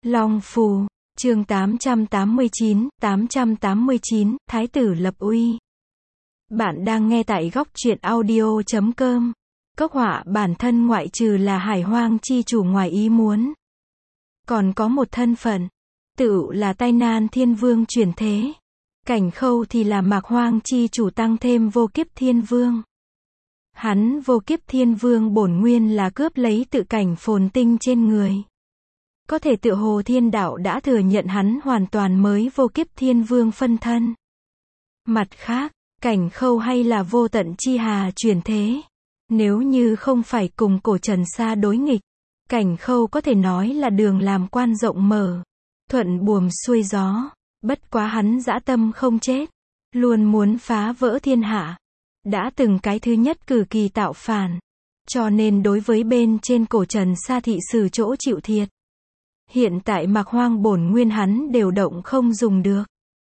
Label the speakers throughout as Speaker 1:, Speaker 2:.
Speaker 1: Long Phù, chương 889, Thái tử lập uy. Bạn đang nghe tại góc truyện audio.com. Cốc họa bản thân ngoại trừ là Hải Hoang chi chủ ngoài ý muốn, còn có một thân phận, tự là Tai Nan Thiên Vương chuyển thế. Cảnh Khâu thì là Mạc Hoang chi chủ tăng thêm Vô Kiếp Thiên Vương. Hắn Vô Kiếp Thiên Vương bổn nguyên là cướp lấy tự cảnh phồn tinh trên người. Có thể tựa hồ thiên đạo đã thừa nhận hắn hoàn toàn mới Vô Kiếp Thiên Vương phân thân. Mặt khác, Cảnh Khâu hay là Vô Tận Chi Hà chuyển thế. Nếu như không phải cùng Cổ Trần Sa đối nghịch, Cảnh Khâu có thể nói là đường làm quan rộng mở, thuận buồm xuôi gió. Bất quá hắn dã tâm không chết, luôn muốn phá vỡ thiên hạ. Đã từng cái thứ nhất cử kỳ tạo phản, cho nên đối với bên trên Cổ Trần Sa thị sử chỗ chịu thiệt. Hiện tại Mạc Hoang bổn nguyên hắn đều động không dùng được.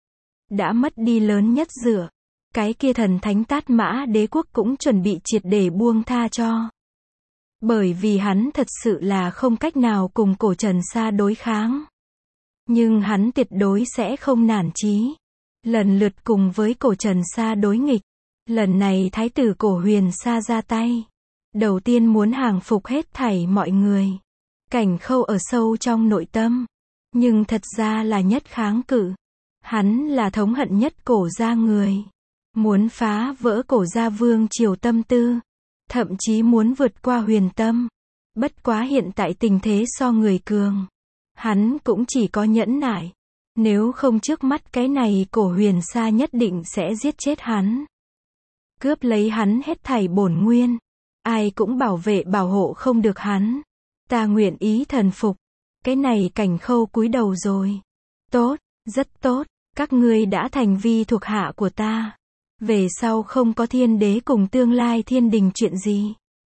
Speaker 1: Đã mất đi lớn nhất dựa, cái kia thần thánh Tát Mã Đế quốc cũng chuẩn bị triệt để buông tha cho. Bởi vì hắn thật sự là không cách nào cùng Cổ Trần Sa đối kháng. Nhưng hắn tuyệt đối sẽ không nản chí. Lần lượt cùng với Cổ Trần Sa đối nghịch. Lần này Thái tử Cổ Huyền Sa ra tay. Đầu tiên muốn hàng phục hết thảy mọi người. Cảnh Khâu ở sâu trong nội tâm. Nhưng thật ra là nhất kháng cự. Hắn là thống hận nhất Cổ gia người. Muốn phá vỡ Cổ gia vương triều tâm tư. Thậm chí muốn vượt qua Huyền Tâm. Bất quá hiện tại tình thế so người cường. Hắn cũng chỉ có nhẫn nại. Nếu không trước mắt cái này Cổ Huyền Sa nhất định sẽ giết chết hắn. Cướp lấy hắn hết thảy bổn nguyên. Ai cũng bảo vệ bảo hộ không được hắn. Ta nguyện ý thần phục. Cái này Cảnh Khâu cúi đầu rồi. Tốt, rất tốt. Các ngươi đã thành vi thuộc hạ của ta. Về sau không có thiên đế cùng tương lai thiên đình chuyện gì.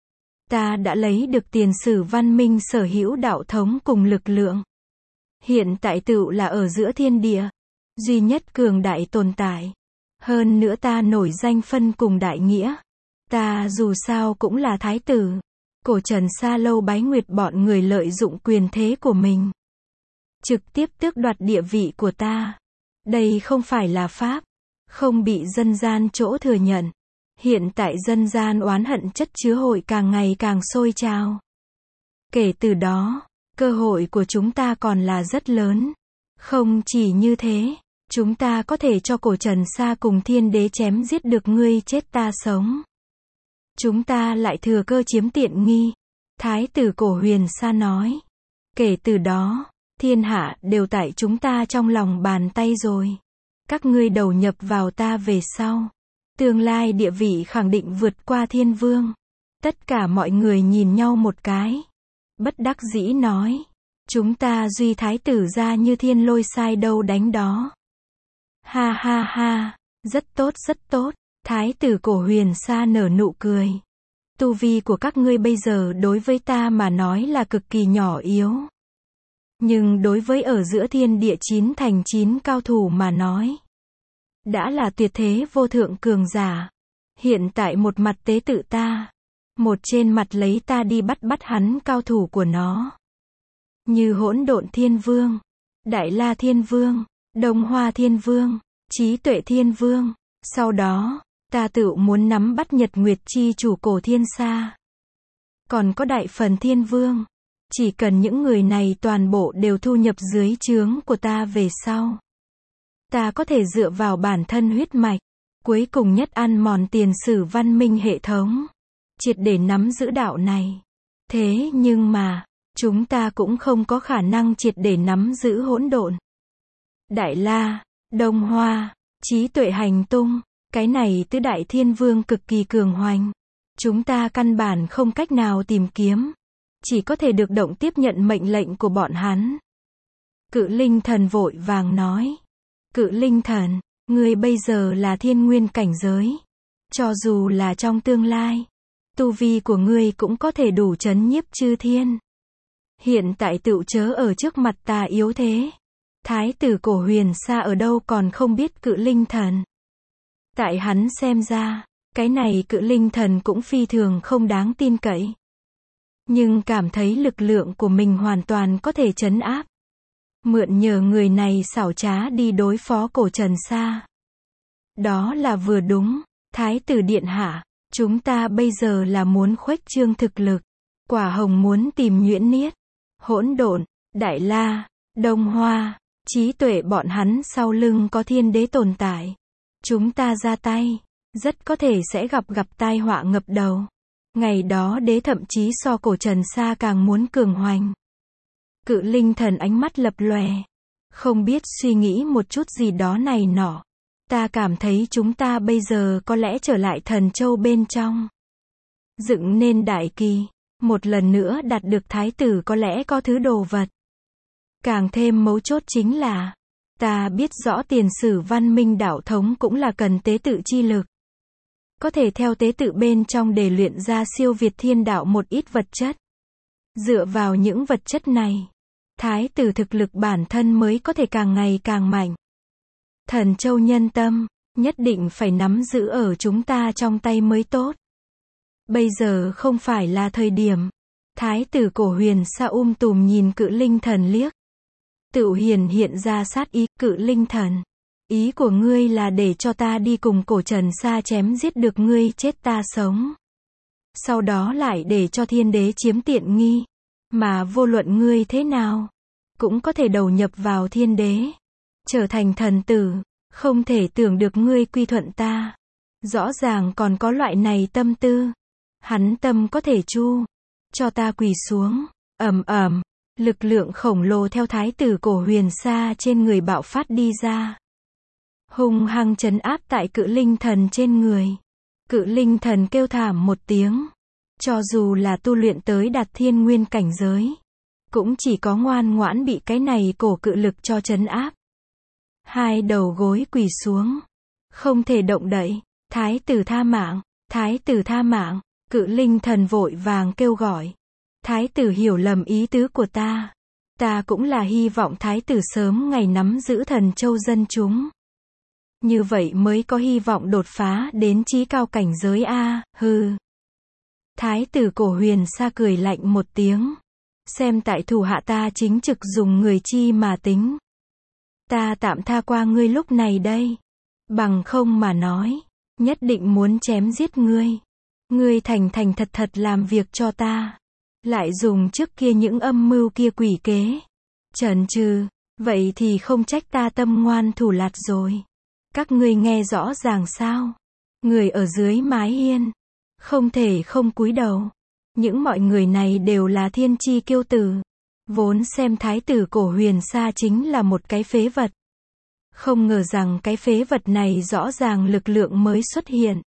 Speaker 1: Ta đã lấy được tiền sử văn minh sở hữu đạo thống cùng lực lượng. Hiện tại tựu là ở giữa thiên địa. Duy nhất cường đại tồn tại. Hơn nữa ta nổi danh phân cùng đại nghĩa. Ta dù sao cũng là thái tử. Cổ Trần Sa lâu bái nguyệt bọn người lợi dụng quyền thế của mình. Trực tiếp tước đoạt địa vị của ta. Đây không phải là pháp. Không bị dân gian chỗ thừa nhận. Hiện tại dân gian oán hận chất chứa hội càng ngày càng sôi trào. Kể từ đó, cơ hội của chúng ta còn là rất lớn. Không chỉ như thế, chúng ta có thể cho Cổ Trần Sa cùng thiên đế chém giết được ngươi chết ta sống. Chúng ta lại thừa cơ chiếm tiện nghi. Thái tử Cổ Huyền Sa nói. Kể từ đó, thiên hạ đều tại chúng ta trong lòng bàn tay rồi. Các ngươi đầu nhập vào ta về sau. Tương lai địa vị khẳng định vượt qua thiên vương. Tất cả mọi người nhìn nhau một cái. Bất đắc dĩ nói. Chúng ta duy thái tử ra như thiên lôi sai đâu đánh đó. Ha ha ha. Rất tốt rất tốt. Thái tử Cổ Huyền Sa nở nụ cười. Tu vi của các ngươi bây giờ đối với ta mà nói là cực kỳ nhỏ yếu. Nhưng đối với ở giữa thiên địa 9 thành 9 cao thủ mà nói. Đã là tuyệt thế vô thượng cường giả. Hiện tại một mặt tế tự ta. Một trên mặt lấy ta đi bắt hắn cao thủ của nó. Như Hỗn Độn Thiên Vương, Đại La Thiên Vương, Đông Hoa Thiên Vương, Trí Tuệ Thiên Vương. Sau đó, ta tự muốn nắm bắt Nhật Nguyệt chi chủ Cổ Thiên Sa. Còn có Đại Phần Thiên Vương. Chỉ cần những người này toàn bộ đều thu nhập dưới trướng của ta về sau. Ta có thể dựa vào bản thân huyết mạch. Cuối cùng nhất ăn mòn tiền sử văn minh hệ thống. Triệt để nắm giữ đạo này. Thế nhưng mà, chúng ta cũng không có khả năng triệt để nắm giữ hỗn độn. Đại La, Đông Hoa, Trí Tuệ hành tung. Cái này tứ đại thiên vương cực kỳ cường hoành. Chúng ta căn bản không cách nào tìm kiếm. Chỉ có thể được động tiếp nhận mệnh lệnh của bọn hắn. Cự Linh Thần vội vàng nói. Cự Linh Thần, ngươi bây giờ là thiên nguyên cảnh giới. Cho dù là trong tương lai, tu vi của ngươi cũng có thể đủ trấn nhiếp chư thiên. Hiện tại tựu chớ ở trước mặt ta yếu thế. Thái tử Cổ Huyền Sa ở đâu còn không biết Cự Linh Thần. Tại hắn xem ra, cái này Cự Linh Thần cũng phi thường không đáng tin cậy. Nhưng cảm thấy lực lượng của mình hoàn toàn có thể trấn áp. mượn nhờ người này xảo trá đi đối phó Cổ Trần Sa. Đó là vừa đúng, Thái tử điện hạ, chúng ta bây giờ là muốn khuếch trương thực lực. Quả hồng muốn tìm Nhuyễn Niết, Hỗn Độn, Đại La, Đông Hoa, trí tuệ bọn hắn sau lưng có thiên đế tồn tại. Chúng ta ra tay, rất có thể sẽ gặp tai họa ngập đầu. Ngày đó đế thậm chí so Cổ Trần Sa càng muốn cường hoành. Cự Linh Thần ánh mắt lập lòe, không biết suy nghĩ một chút gì đó này nọ. Ta cảm thấy chúng ta bây giờ có lẽ trở lại Thần Châu bên trong. Dựng nên đại kỳ, một lần nữa đạt được thái tử có lẽ có thứ đồ vật. Càng thêm mấu chốt chính là, ta biết rõ tiền sử văn minh đạo thống cũng là cần tế tự chi lực. Có thể theo tế tự bên trong để luyện ra siêu việt thiên đạo một ít vật chất. Dựa vào những vật chất này, thái tử thực lực bản thân mới có thể càng ngày càng mạnh. Thần Châu nhân tâm, nhất định phải nắm giữ ở chúng ta trong tay mới tốt. Bây giờ không phải là thời điểm. Thái tử Cổ Huyền Sa tùm nhìn Cự Linh Thần liếc. Tự hiện ra sát ý. Cự Linh Thần, ý của ngươi là để cho ta đi cùng Cổ Trần Sa chém giết được ngươi chết ta sống. Sau đó lại để cho thiên đế chiếm tiện nghi. Mà vô luận ngươi thế nào, cũng có thể đầu nhập vào thiên đế. Trở thành thần tử, không thể tưởng được ngươi quy thuận ta. Rõ ràng còn có loại này tâm tư. Hắn tâm có thể chu. Cho ta quỳ xuống. Lực lượng khổng lồ theo thái tử Cổ Huyền Sa trên người bạo phát đi ra. Hung hăng trấn áp tại Cự Linh Thần trên người. Cự Linh Thần kêu thảm một tiếng. Cho dù là tu luyện tới đạt thiên nguyên cảnh giới, cũng chỉ có ngoan ngoãn bị cái này cổ cự lực cho trấn áp. Hai đầu gối quỳ xuống. Không thể động đậy. Thái tử tha mạng. Thái tử tha mạng. Cự Linh Thần vội vàng kêu gọi. Thái tử hiểu lầm ý tứ của ta. Ta cũng là hy vọng thái tử sớm ngày nắm giữ Thần Châu dân chúng. Như vậy mới có hy vọng đột phá đến chí cao cảnh giới a. Hừ. Thái tử Cổ Huyền Sa cười lạnh một tiếng. Xem tại thủ hạ ta chính trực dùng người chi mà tính. Ta tạm tha qua ngươi lúc này đây. Bằng không mà nói, nhất định muốn chém giết ngươi. Ngươi thành thật làm việc cho ta. Lại dùng trước kia những âm mưu kia quỷ kế. Chần chừ, vậy thì không trách ta tâm ngoan thủ lạt rồi. Các ngươi nghe rõ ràng sao? Người ở dưới mái hiên, không thể không cúi đầu. Những mọi người này đều là thiên chi kiêu tử. Vốn xem thái tử Cổ Huyền Sa chính là một cái phế vật. Không ngờ rằng cái phế vật này rõ ràng lực lượng mới xuất hiện.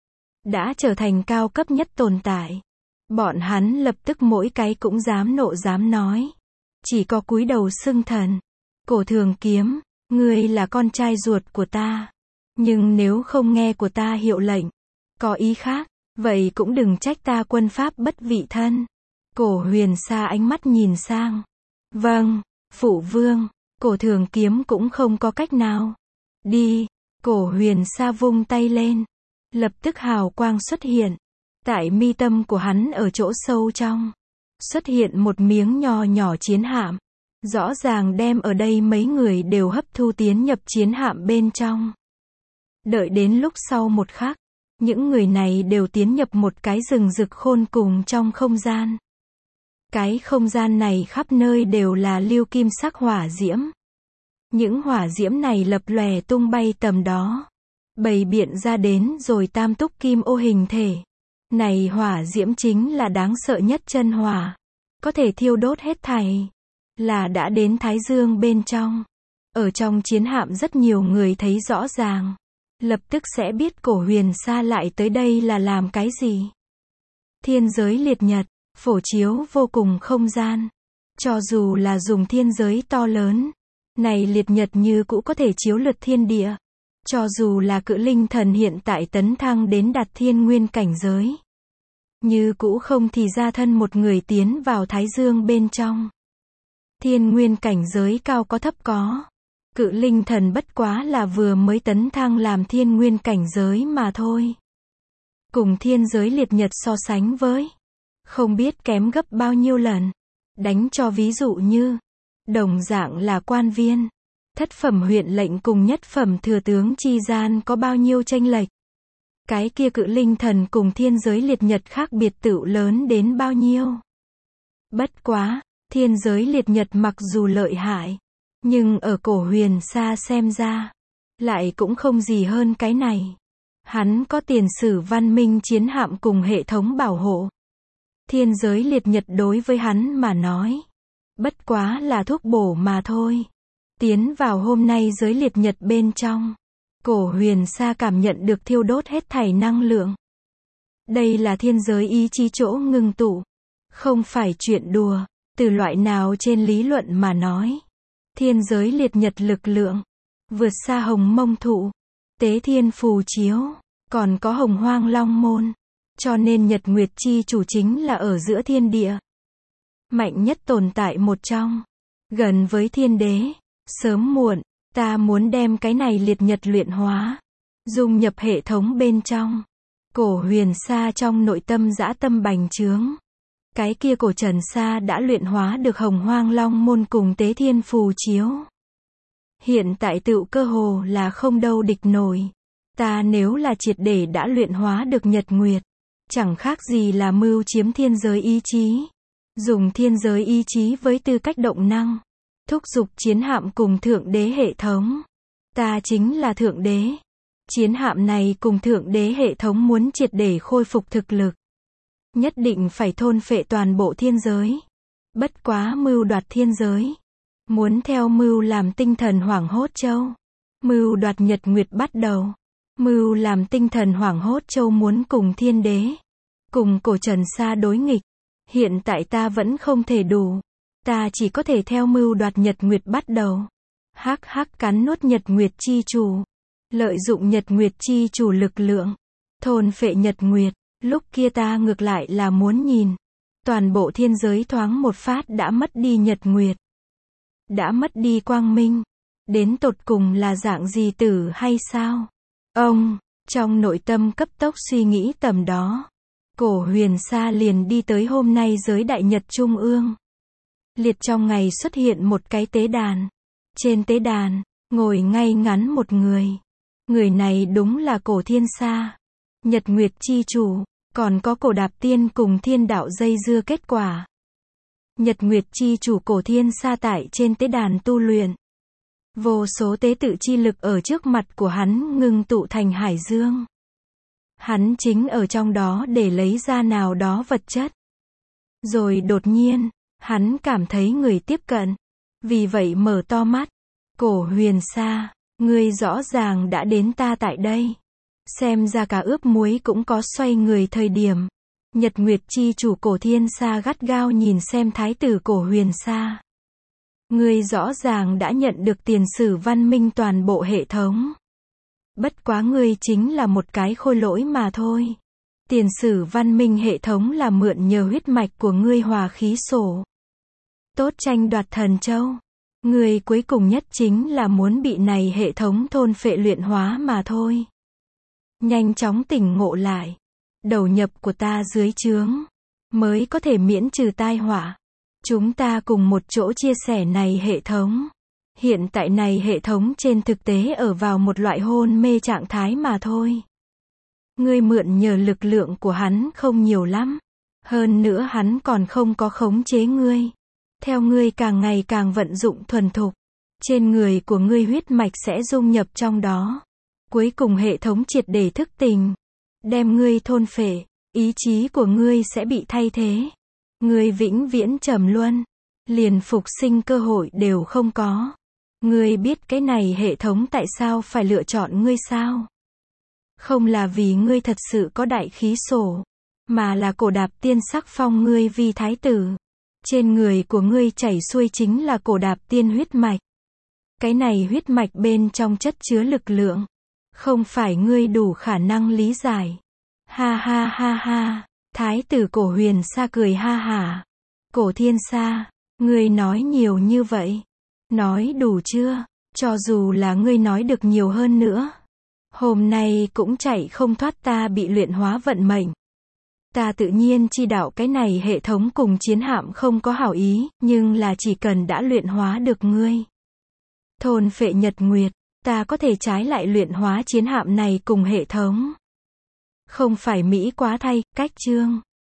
Speaker 1: Đã trở thành cao cấp nhất tồn tại. Bọn hắn lập tức mỗi cái cũng dám nộ dám nói. Chỉ có cúi đầu xưng thần. Cổ Thường Kiếm, ngươi là con trai ruột của ta. Nhưng nếu không nghe của ta hiệu lệnh, có ý khác, vậy cũng đừng trách ta quân pháp bất vị thân. Cổ Huyền Sa ánh mắt nhìn sang. Vâng, phụ vương. Cổ Thường Kiếm cũng không có cách nào. Đi. Cổ Huyền Sa vung tay lên. Lập tức hào quang xuất hiện. Tại mi tâm của hắn ở chỗ sâu trong, xuất hiện một miếng nho nhỏ chiến hạm. Rõ ràng đem ở đây mấy người đều hấp thu tiến nhập chiến hạm bên trong. Đợi đến lúc sau một khắc, những người này đều tiến nhập một cái rừng rực khôn cùng trong không gian. Cái không gian này khắp nơi đều là lưu kim sắc hỏa diễm. Những hỏa diễm này lập lòe tung bay tầm đó. Bày biện ra đến rồi tam túc kim ô hình thể. Này hỏa diễm chính là đáng sợ nhất chân hỏa. Có thể thiêu đốt hết thảy. Là đã đến Thái Dương bên trong. Ở trong chiến hạm rất nhiều người thấy rõ ràng. Lập tức sẽ biết Cổ Huyền Sa lại tới đây là làm cái gì. Thiên giới liệt nhật, phổ chiếu vô cùng không gian. Cho dù là dùng thiên giới to lớn, này liệt nhật như cũ có thể chiếu lượt thiên địa. Cho dù là Cự Linh Thần hiện tại tấn thăng đến đạt thiên nguyên cảnh giới, như cũ không thì ra thân một người tiến vào Thái Dương bên trong. Thiên nguyên cảnh giới cao có thấp có. Cự Linh Thần bất quá là vừa mới tấn thăng làm thiên nguyên cảnh giới mà thôi. Cùng thiên giới liệt nhật so sánh với, không biết kém gấp bao nhiêu lần. Đánh cho ví dụ như, Đồng dạng là quan viên. Thất phẩm huyện lệnh cùng nhất phẩm thừa tướng chi gian có bao nhiêu chênh lệch? Cái kia cự linh thần cùng thiên giới liệt nhật khác biệt tựu lớn đến bao nhiêu? Bất quá, thiên giới liệt nhật mặc dù lợi hại, nhưng ở Cổ Huyền Sa xem ra, lại cũng không gì hơn cái này. Hắn có tiền sử văn minh chiến hạm cùng hệ thống bảo hộ. Thiên giới liệt nhật đối với hắn mà nói, bất quá là thuốc bổ mà thôi. Tiến vào hôm nay giới liệt nhật bên trong, Cổ Huyền Sa cảm nhận được thiêu đốt hết thảy năng lượng. Đây là thiên giới ý chí chỗ ngưng tụ, không phải chuyện đùa. Từ loại nào trên lý luận mà nói, thiên giới liệt nhật lực lượng vượt xa Hồng Mông Thụ, Tế Thiên Phù Chiếu, còn có Hồng Hoang Long Môn. Cho nên Nhật Nguyệt chi chủ chính là ở giữa thiên địa, mạnh nhất tồn tại một trong, gần với thiên đế. Sớm muộn, ta muốn đem cái này liệt nhật luyện hóa, dung nhập hệ thống bên trong. Cổ Huyền Sa trong nội tâm dã tâm bành trướng. Cái kia Cổ Trần Sa đã luyện hóa được Hồng Hoang Long Môn cùng Tế Thiên Phù Chiếu. Hiện tại tựu cơ hồ là không đâu địch nổi. Ta nếu là triệt để đã luyện hóa được Nhật Nguyệt, chẳng khác gì là mưu chiếm thiên giới ý chí. Dùng thiên giới ý chí với tư cách động năng, thúc giục chiến hạm cùng thượng đế hệ thống. Ta chính là thượng đế. Chiến hạm này cùng thượng đế hệ thống muốn triệt để khôi phục thực lực, nhất định phải thôn phệ toàn bộ thiên giới. Bất quá mưu đoạt thiên giới, muốn theo mưu làm tinh thần hoảng hốt châu. Mưu đoạt Nhật Nguyệt bắt đầu. Mưu làm tinh thần hoảng hốt châu muốn cùng thiên đế, cùng Cổ Trần Sa đối nghịch. Hiện tại ta vẫn không thể đủ. Ta chỉ có thể theo mưu đoạt Nhật Nguyệt bắt đầu. Hắc hắc cắn nuốt Nhật Nguyệt chi chủ. Lợi dụng Nhật Nguyệt chi chủ lực lượng, thôn phệ Nhật Nguyệt. Lúc kia ta ngược lại là muốn nhìn, toàn bộ thiên giới thoáng một phát đã mất đi Nhật Nguyệt, đã mất đi quang minh, đến tột cùng là dạng gì tử hay sao? Ông, trong nội tâm cấp tốc suy nghĩ tầm đó, Cổ Huyền Sa liền đi tới hôm nay giới đại nhật trung ương. Liệt trong ngày xuất hiện một cái tế đàn. Trên tế đàn, ngồi ngay ngắn một người. Người này đúng là Cổ Thiên Sa, Nhật Nguyệt chi chủ. Còn có Cổ Đạp Tiên cùng thiên đạo dây dưa kết quả. Nhật Nguyệt chi chủ Cổ Thiên Sa tại trên tế đàn tu luyện. Vô số tế tự chi lực ở trước mặt của hắn ngưng tụ thành hải dương. Hắn chính ở trong đó để lấy ra nào đó vật chất. Rồi đột nhiên, hắn cảm thấy người tiếp cận. Vì vậy mở to mắt. Cổ Huyền Sa, ngươi rõ ràng đã đến ta tại đây. Xem ra cả ướp muối cũng có xoay người thời điểm. Nhật Nguyệt chi chủ Cổ Thiên Sa gắt gao nhìn xem thái tử Cổ Huyền Sa. Ngươi rõ ràng đã nhận được tiền sử văn minh toàn bộ hệ thống. Bất quá ngươi chính là một cái khôi lỗi mà thôi. Tiền sử văn minh hệ thống là mượn nhờ huyết mạch của ngươi hòa khí sổ. Tốt tranh đoạt thần châu. Ngươi cuối cùng nhất chính là muốn bị này hệ thống thôn phệ luyện hóa mà thôi. Nhanh chóng tỉnh ngộ lại. Đầu nhập của ta dưới trướng, mới có thể miễn trừ tai họa. Chúng ta cùng một chỗ chia sẻ này hệ thống. Hiện tại này hệ thống trên thực tế ở vào một loại hôn mê trạng thái mà thôi. Ngươi mượn nhờ lực lượng của hắn không nhiều lắm. Hơn nữa hắn còn không có khống chế ngươi. Theo ngươi càng ngày càng vận dụng thuần thục, trên người của ngươi huyết mạch sẽ dung nhập trong đó. Cuối cùng hệ thống triệt để thức tỉnh, đem ngươi thôn phệ, ý chí của ngươi sẽ bị thay thế. Ngươi vĩnh viễn trầm luân, liền phục sinh cơ hội đều không có. Ngươi biết cái này hệ thống tại sao phải lựa chọn ngươi sao? Không là vì ngươi thật sự có đại khí sổ, mà là Cổ Đạp Tiên sắc phong ngươi vi thái tử. Trên người của ngươi chảy xuôi chính là Cổ Đạp Tiên huyết mạch. Cái này huyết mạch bên trong chất chứa lực lượng, không phải ngươi đủ khả năng lý giải. Ha ha ha ha, thái tử Cổ Huyền Sa cười ha hả. Cổ Thiên Sa, ngươi nói nhiều như vậy, nói đủ chưa? Cho dù là ngươi nói được nhiều hơn nữa, hôm nay cũng chạy không thoát ta bị luyện hóa vận mệnh. Ta tự nhiên chi đạo cái này hệ thống cùng chiến hạm không có hảo ý, nhưng là chỉ cần đã luyện hóa được ngươi. Thôn phệ nhật nguyệt, ta có thể trái lại luyện hóa chiến hạm này cùng hệ thống. Không phải Mỹ quá thay, cách chương.